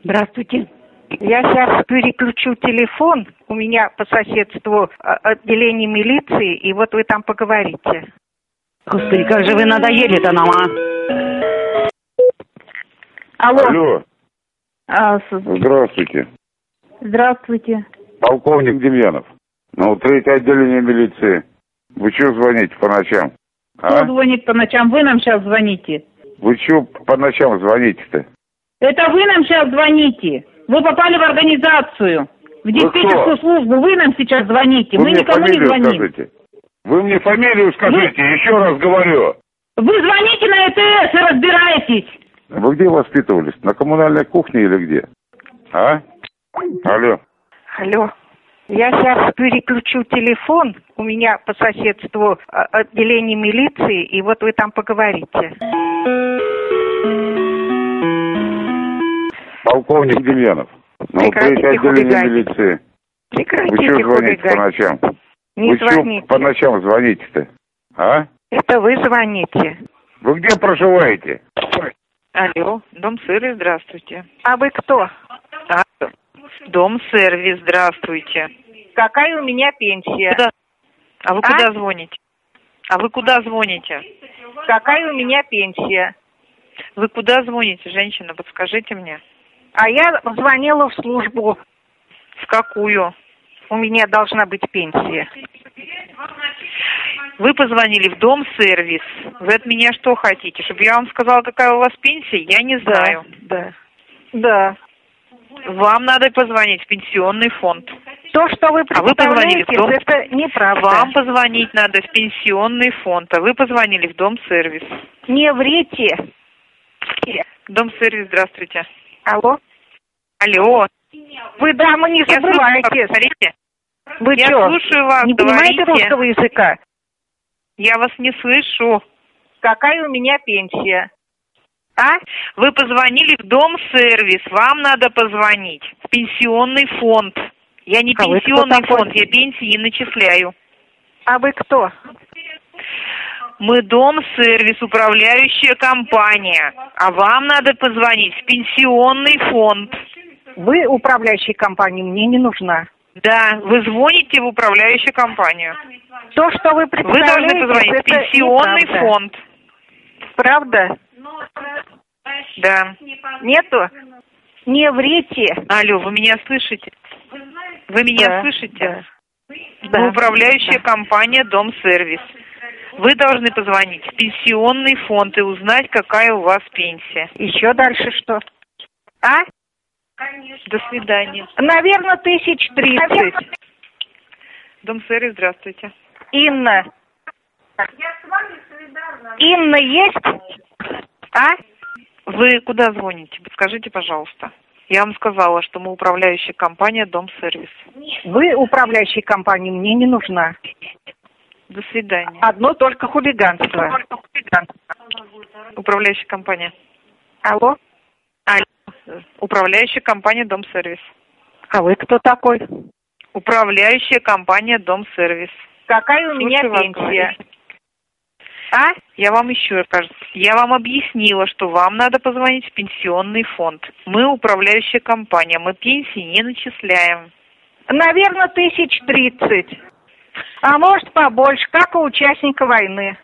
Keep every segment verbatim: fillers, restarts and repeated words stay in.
Здравствуйте. Я сейчас переключу телефон. У меня по соседству отделение милиции, и вот вы там поговорите. Господи, как же вы надоели-то нам, а? Алло. Алло. А, Здравствуйте. Здравствуйте. Полковник Демьянов. Ну, третье отделение милиции. Вы что звоните по ночам? Кто А? звонит по ночам? Вы нам сейчас звоните. Вы что по ночам звоните-то? Это вы нам сейчас звоните. Вы попали в организацию, в диспетчерскую службу. Вы нам сейчас звоните. Вы Мы мне никому не фамилию звоним. скажите. Вы мне фамилию скажите, вы... еще раз говорю. Вы звоните на Э Тэ Эс и разбирайтесь. Вы где воспитывались? На коммунальной кухне или где? А? Алло. Алло. Я сейчас переключу телефон. У меня по соседству отделение милиции, и вот вы там поговорите. Полковник Демьянов. Ну, третье отделение милиции. Прекратите Вы что звоните хулигать. по ночам? Не Вы звоните. что по ночам звоните-то? А? Это вы звоните. Вы где проживаете? Алло, Дом-сервис, здравствуйте. А вы кто? А, Дом-сервис, здравствуйте. Какая у меня пенсия? Куда? А вы А? куда звоните? А вы куда звоните? Какая у меня пенсия? Вы куда звоните, женщина? Подскажите мне. А я звонила в службу. В какую? У меня должна быть пенсия. Вы позвонили в Дом-сервис. Вы от меня что хотите? Чтобы я вам сказала, какая у вас пенсия? Я не знаю. Да. Да. Вам надо позвонить в пенсионный фонд. То, что вы А вы позвонили в представляете, дом... это неправда. Вам позвонить надо в пенсионный фонд, а вы позвонили в Дом-сервис. Не врите. Дом-сервис, здравствуйте. Алло. Алло. Вы, дама, не Я забывайте. слушаю, Вы я что, слушаю вас, не говорите. понимаете русского языка? Я вас не слышу. Какая у меня пенсия? А? Вы позвонили в Дом-сервис. Вам надо позвонить в пенсионный фонд. Я не А вы кто пенсионный такой? фонд, я пенсии не начисляю. А вы кто? Мы Дом-сервис, управляющая компания. А вам надо позвонить в пенсионный фонд. Вы управляющей компании, мне не нужна. Да, вы звоните в управляющую компанию. То, что вы Вы представляете, должны позвонить в это пенсионный неправда. фонд. Правда? Да. Нету? Не врите. Алло, вы меня слышите? Вы меня Да, слышите? Да. Мы управляющая Да. компания Дом-сервис. Вы должны позвонить в пенсионный фонд и узнать, какая у вас пенсия. Еще дальше что? А? До свидания. Наверное, тысяч тридцать. Дом-сервис, здравствуйте. Инна. Инна есть? А? Вы куда звоните? Подскажите, пожалуйста. Я вам сказала, что мы управляющая компания Дом-сервис. Вы управляющей компании, мне не нужна. До свидания. Одно только хулиганство. Управляющая компания. Алло? Алло. Управляющая компания Дом-сервис. А вы кто такой? Управляющая компания Дом-сервис. Какая у меня Слушаю вас, пенсия? говорите. А? Я вам еще раз, я вам объяснила, что вам надо позвонить в пенсионный фонд. Мы управляющая компания, мы пенсии не начисляем. Наверное, тысяч тридцать. А может, побольше, как у участника войны.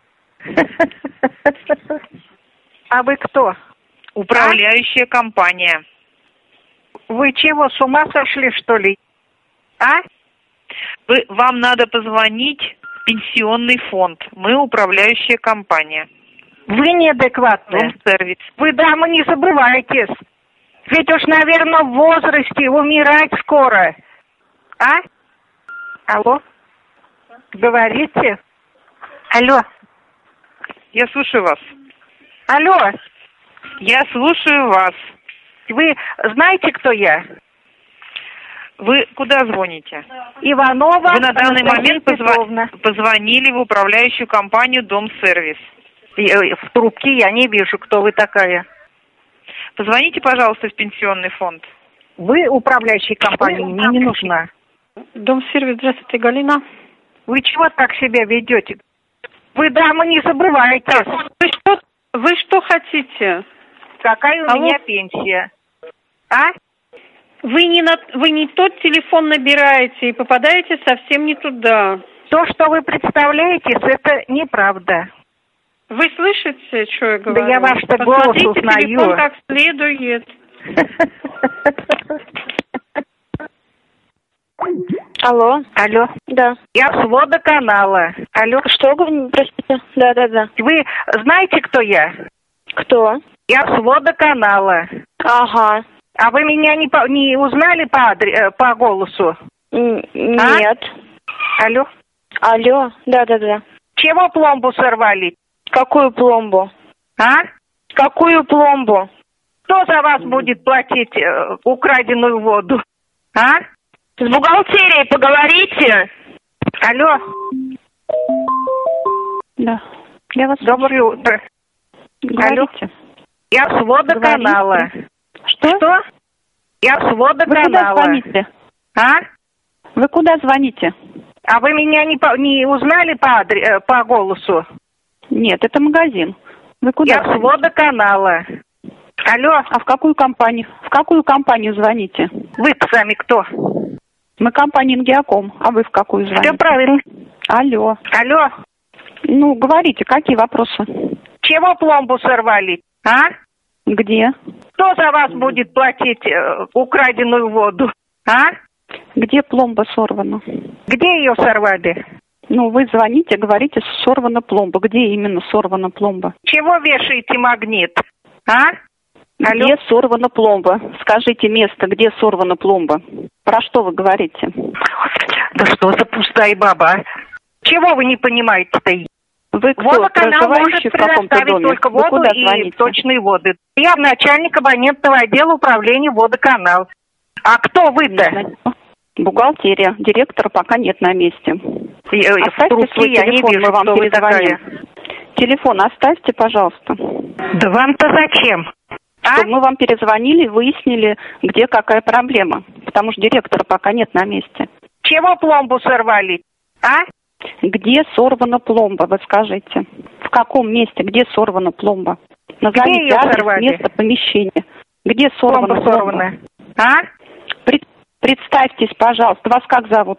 А вы кто? Управляющая компания. Вы чего, с ума сошли, что ли? А? Вы, вам надо позвонить в пенсионный фонд. Мы управляющая компания. Вы неадекватные. Дом-сервис. Вы, дама, не забывайтесь. Ведь уж, наверное, в возрасте умирать скоро. А? Алло? Говорите? Алло? Я слушаю вас. Алло? Я слушаю вас. Вы знаете, кто я? Вы куда звоните? Иванова. Вы на данный момент позва... Петровна. позвонили в управляющую компанию Дом-сервис. В трубке я не вижу, кто вы такая. Позвоните, пожалуйста, в пенсионный фонд. Вы управляющей компании, мне не нужна. Дом-сервис, здравствуйте, Галина. Вы чего так себя ведете? Вы, дама, не забывайте. Вы что, вы что хотите? Какая у Алло? меня пенсия? А? Вы не, на, вы не тот телефон набираете и попадаете совсем не туда. То, что вы представляете, это неправда. Вы слышите, что я говорю? Да я ваш-то голос Посмотрите узнаю. телефон как следует. Алло. Алло. Да. Я с водоканала. Алло. Что, простите? Да, да, да. Вы знаете, кто я? Кто? Я с водоканала. Ага. А вы меня не, по, не узнали по, адре, по голосу? Н- нет. А? Алло. Алло. Да, да, да. Чего пломбу сорвали? Какую пломбу? А? Какую пломбу? Кто за вас будет платить э, украденную воду? А? С бухгалтерией поговорите. Алло. Да. Я вас Доброе утро. Говорите. Алло. Я с водоканала. Говорите. Что? Что? Я с Вы куда водоканала. звоните? А? Вы куда звоните? А вы меня не, по, не узнали по, адре, по голосу? Нет, это магазин. Вы куда Я с звоните? водоканала. Алло. А в какую компанию? В какую компанию звоните? Вы-то сами кто? Мы компания Ингиаком. А вы в какую звоните? Все правильно. Алло. Алло. Ну, говорите, какие вопросы? Чего пломбу сорвали? А? Где? Кто за вас будет платить э, украденную воду? А? Где пломба сорвана? Где ее сорвали? Ну, вы звоните, говорите, сорвана пломба. Где именно сорвана пломба? Чего вешаете магнит? А? Алло? Где сорвана пломба? Скажите место, где сорвана пломба. Про что вы говорите? Да что за пустая баба, а? Чего вы не понимаете-то? Вы кто, Водоканал может проживающий в каком-то предоставить доме? только Вы воду куда и звоните? точные воды. Я начальник абонентного отдела управления водоканал. А кто вы-то? Бухгалтерия. Директора пока нет на месте. Я, в трубке я не вижу, мы вам кто вы перезвоним. такая. Телефон оставьте, пожалуйста. Да вам-то зачем? А? Чтобы мы вам перезвонили и выяснили, где какая проблема. Потому что директора пока нет на месте. Чего пломбу сорвали? А? Где сорвана пломба, вы скажите? В каком месте, где сорвана пломба? Назовите её адрес, сорвали? место, помещение. Где сорвана Пломба пломба? сорванная. А? Пред- Представьтесь, пожалуйста, вас как зовут?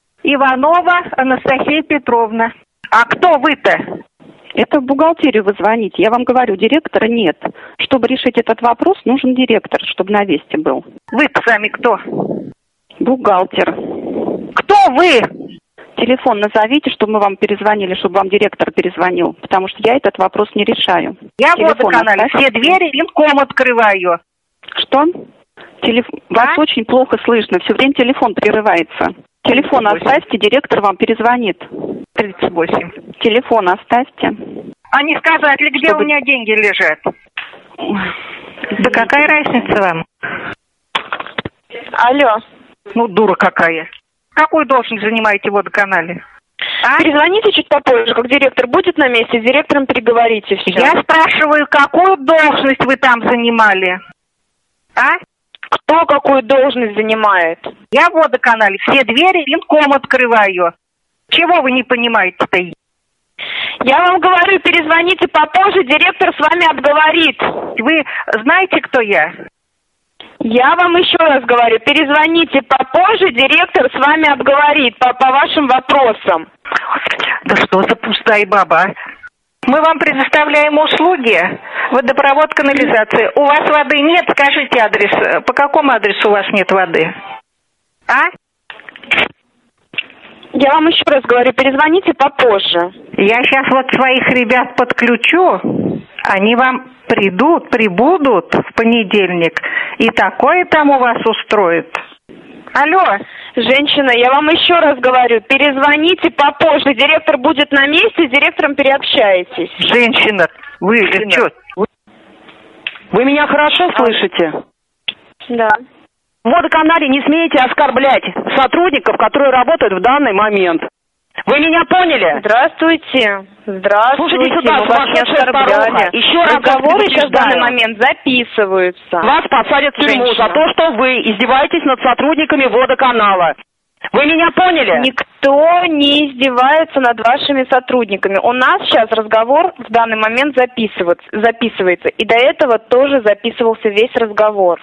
Иванова Анастасия Петровна. А кто вы-то? Это в бухгалтерию вы звоните. Я вам говорю, директора нет. Чтобы решить этот вопрос, нужен директор, чтобы на месте был. Вы-то сами кто? Бухгалтер. Кто вы? Телефон назовите, чтобы мы вам перезвонили, чтобы вам директор перезвонил. Потому что я этот вопрос не решаю. Я в Телефон водоканале. оставьте. Все двери винком открываю. Что? Телеф... Вас А? очень плохо слышно. Все время телефон прерывается. Телефон тридцать восемь. оставьте, директор вам перезвонит. тридцать восемь. Телефон оставьте. А не сказать ли, где Чтобы- у меня деньги лежат? Да какая разница вам? Алло. Ну, дура какая. Какую должность занимаете в водоканале? А? Перезвоните чуть попозже, как директор будет на месте, с директором переговорите все. Я спрашиваю, какую должность вы там занимали? А? Кто какую должность занимает? Я в водоканале. Все двери винком открываю. Чего вы не понимаете-то? Я вам говорю, перезвоните попозже, директор с вами обговорит. Вы знаете, кто я? Я вам еще раз говорю, перезвоните попозже, директор с вами обговорит по, по вашим вопросам. Да что за пустая баба, а? Мы вам предоставляем услуги. Водопровод, канализация. У вас воды нет? Скажите адрес. По какому адресу у вас нет воды? А? Я вам еще раз говорю, перезвоните попозже. Я сейчас вот своих ребят подключу. Они вам придут, прибудут в понедельник. И такое там у вас устроят. Алло. Женщина, я вам еще раз говорю, перезвоните попозже. Директор будет на месте, с директором переобщаетесь. Женщина, вы что? Вы меня хорошо слышите? Да. В водоканале не смеете оскорблять сотрудников, которые работают в данный момент. Вы меня поняли? Здравствуйте. Здравствуйте. Слушайте сюда, мы вас не сумасшедшая старуха. оскорбляли. Еще раз Разговоры вас сейчас в данный предупреждаю. момент записываются. Вас посадят в тюрьму Женщина. за то, что вы издеваетесь над сотрудниками водоканала. Вы меня поняли? Никто не издевается над вашими сотрудниками. У нас сейчас разговор в данный момент записывается, записывается. И до этого тоже записывался весь разговор.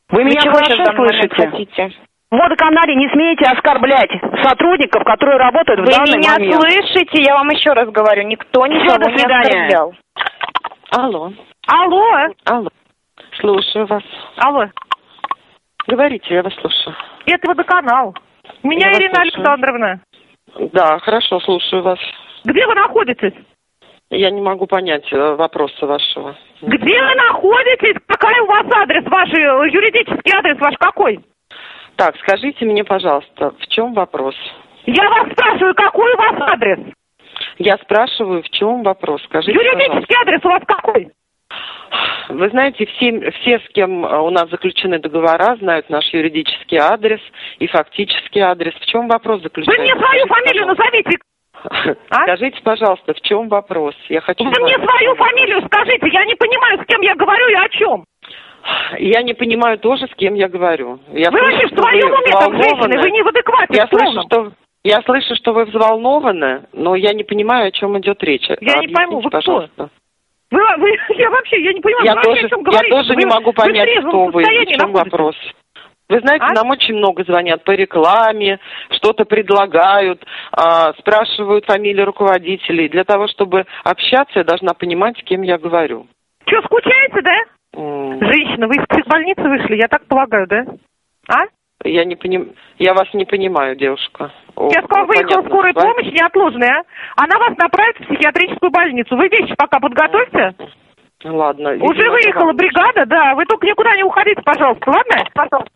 Вы меня чего хорошо сейчас слышите? хотите? В водоканале не смеете оскорблять сотрудников, которые работают в Вы данный меня момент. слышите? Я вам еще раз говорю, никто никого до не свидания. оскорблял. Алло. Алло. Алло. Слушаю вас. Алло. Говорите, я вас слушаю. Это водоканал. Меня Я вас Ирина слушаю. Александровна. Да, хорошо, слушаю вас. Где вы находитесь? Я не могу понять э, вопроса вашего. Где вы находитесь? Какой у вас адрес? Ваш э, юридический адрес ваш какой? Так, скажите мне, пожалуйста, в чем вопрос? Я вас спрашиваю, какой у вас адрес? Я спрашиваю, в чем вопрос? Скажите, Юридический пожалуйста. адрес у вас какой? Вы знаете, все, все, с кем э, у нас заключены договора, знают наш юридический адрес и фактический адрес. В чем вопрос Вы заключается? мне свою Скажите, фамилию пожалуйста. назовите. А? Скажите, пожалуйста, в чем вопрос? Я хочу Вы знать, мне в свою чем вопрос. фамилию скажите. Я не понимаю, с кем я говорю и о чем. Я не понимаю тоже, с кем я говорю. Я Вы слышу, вообще в что своем вы уме там, женщины, взволнованы. вы не в адеквате. Я в слышу, полном. что я слышу, что вы взволнованы, но я не понимаю, о чем идет речь. Я не Объясните, пойму, вы кто? пожалуйста. Вы, вы, я вообще, я не понимаю, Я вы вообще тоже, о чем я говорите? тоже не Вы- могу вы в понять, трезвом кто вы, состоянии в чем находитесь? вопрос. Вы знаете, А? нам очень много звонят по рекламе, что-то предлагают, а, спрашивают фамилии руководителей. Для того, чтобы общаться, я должна понимать, с кем я говорю. Что, скучаете, да? М, Женщина, вы из психбольницы вышли, я так полагаю, да? А? Я не поним... я вас не понимаю, девушка. О, Сейчас к вам ну, выехала понятно, скорая с вами- помощь неотложная. Она вас направит в психиатрическую больницу. Вы вещи пока подготовьте. Ладно. Уже видимо, выехала вам- бригада, да. Вы только никуда не уходите, пожалуйста, ладно? Пожалуйста.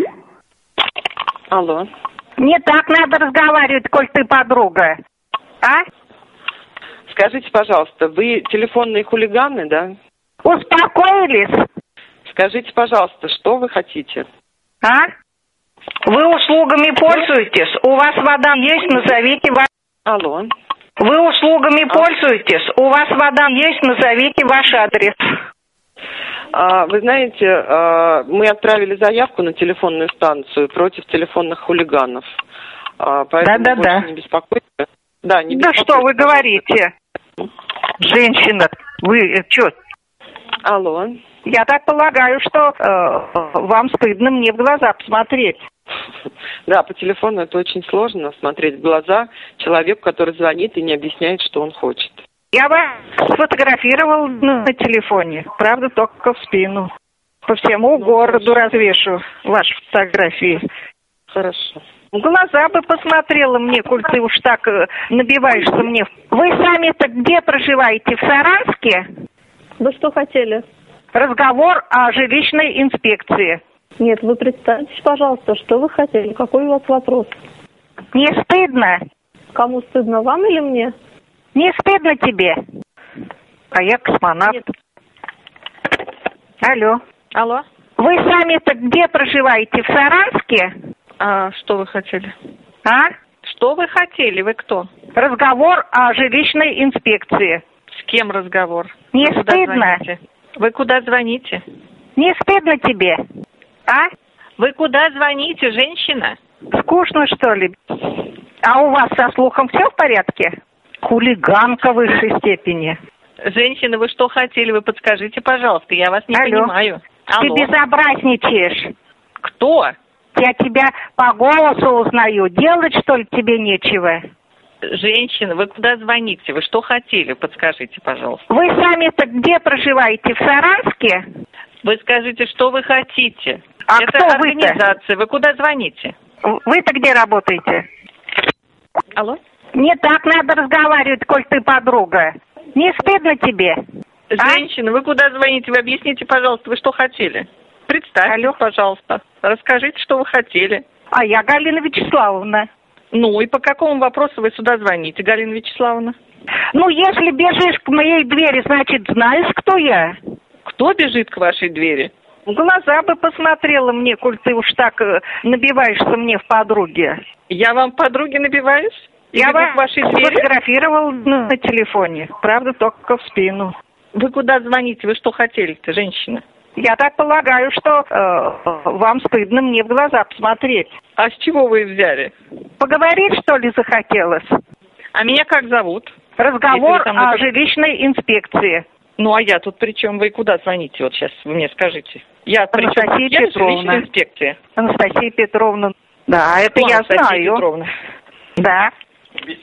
Алло. Не так надо разговаривать, коль ты подруга. А? Скажите, пожалуйста, вы телефонные хулиганы, да? Успокоились? Скажите, пожалуйста, что вы хотите? А? Вы услугами пользуетесь? У вас вода есть? Назовите ваш... Алло. Вы услугами пользуетесь? У вас вода есть? Назовите ваш адрес. А, вы знаете, а, мы отправили заявку на телефонную станцию против телефонных хулиганов. А, поэтому Да-да-да. больше не беспокойтесь. Да, не Да беспокойтесь. что вы говорите? Женщина, вы что? Алло. Я так полагаю, что э, вам стыдно мне в глаза посмотреть. Да, по телефону это очень сложно смотреть в глаза человеку, который звонит и не объясняет, что он хочет. Я вас сфотографировал на телефоне, правда, только в спину. По всему городу развешу ваши фотографии. Хорошо. В глаза бы посмотрела мне, коль ты уж так э, набиваешься мне. Вы сами-то где проживаете? В Саранске? Вы что хотели? Разговор о жилищной инспекции. Нет, вы представьтесь, пожалуйста, что вы хотели? Какой у вас вопрос? Не стыдно? Кому стыдно, вам или мне? Не стыдно тебе? А я космонавт. Нет. Алло. Алло. Вы сами-то где проживаете? В Саранске? А что вы хотели? А? Что вы хотели? Вы кто? Разговор о жилищной инспекции. С кем разговор? Не Вы куда стыдно? звоните? Вы куда звоните? Не стыдно тебе? А? Вы куда звоните, женщина? Скучно, что ли? А у вас со слухом все в порядке? Хулиганка высшей степени. Женщина, вы что хотели? Вы подскажите, пожалуйста, я вас не Алло. понимаю. Ты Алло. безобразничаешь. Кто? Я тебя по голосу узнаю. Делать, что ли, тебе нечего? Женщина, вы куда звоните? Вы что хотели? Подскажите, пожалуйста. Вы сами-то где проживаете? В Саранске? Вы скажите, что вы хотите? А Это кто вы-то? организация. Вы куда звоните? Вы-то где работаете? Алло? Не так надо разговаривать, коль ты подруга. Не стыдно тебе? А? Женщина, вы куда звоните? Вы объясните, пожалуйста, вы что хотели? Представьте, Алло. пожалуйста. Расскажите, что вы хотели. А я Галина Вячеславовна. Ну, и по какому вопросу вы сюда звоните, Галина Вячеславовна? Ну, если бежишь к моей двери, значит, знаешь, кто я? Кто бежит к вашей двери? В глаза бы посмотрела мне, коль ты уж так э, набиваешься мне в подруге. Я вам подруги набиваюсь? И Я бегу вас к вашей двери? сфотографировал на, на телефоне. Правда, только в спину. Вы куда звоните? Вы что хотели-то, женщина? Я так полагаю, что э, вам стыдно мне в глаза посмотреть. А с чего вы взяли? Поговорить, что ли, захотелось? А меня как зовут? Разговор Если вы со мной о как- жилищной инспекции. Ну, а я тут при чем? Вы куда звоните? Вот сейчас вы мне скажите. Я Анастасия я Петровна. жилищной инспекции. Анастасия Петровна. Да, это Кто я Анастасия знаю. Петровна? Да.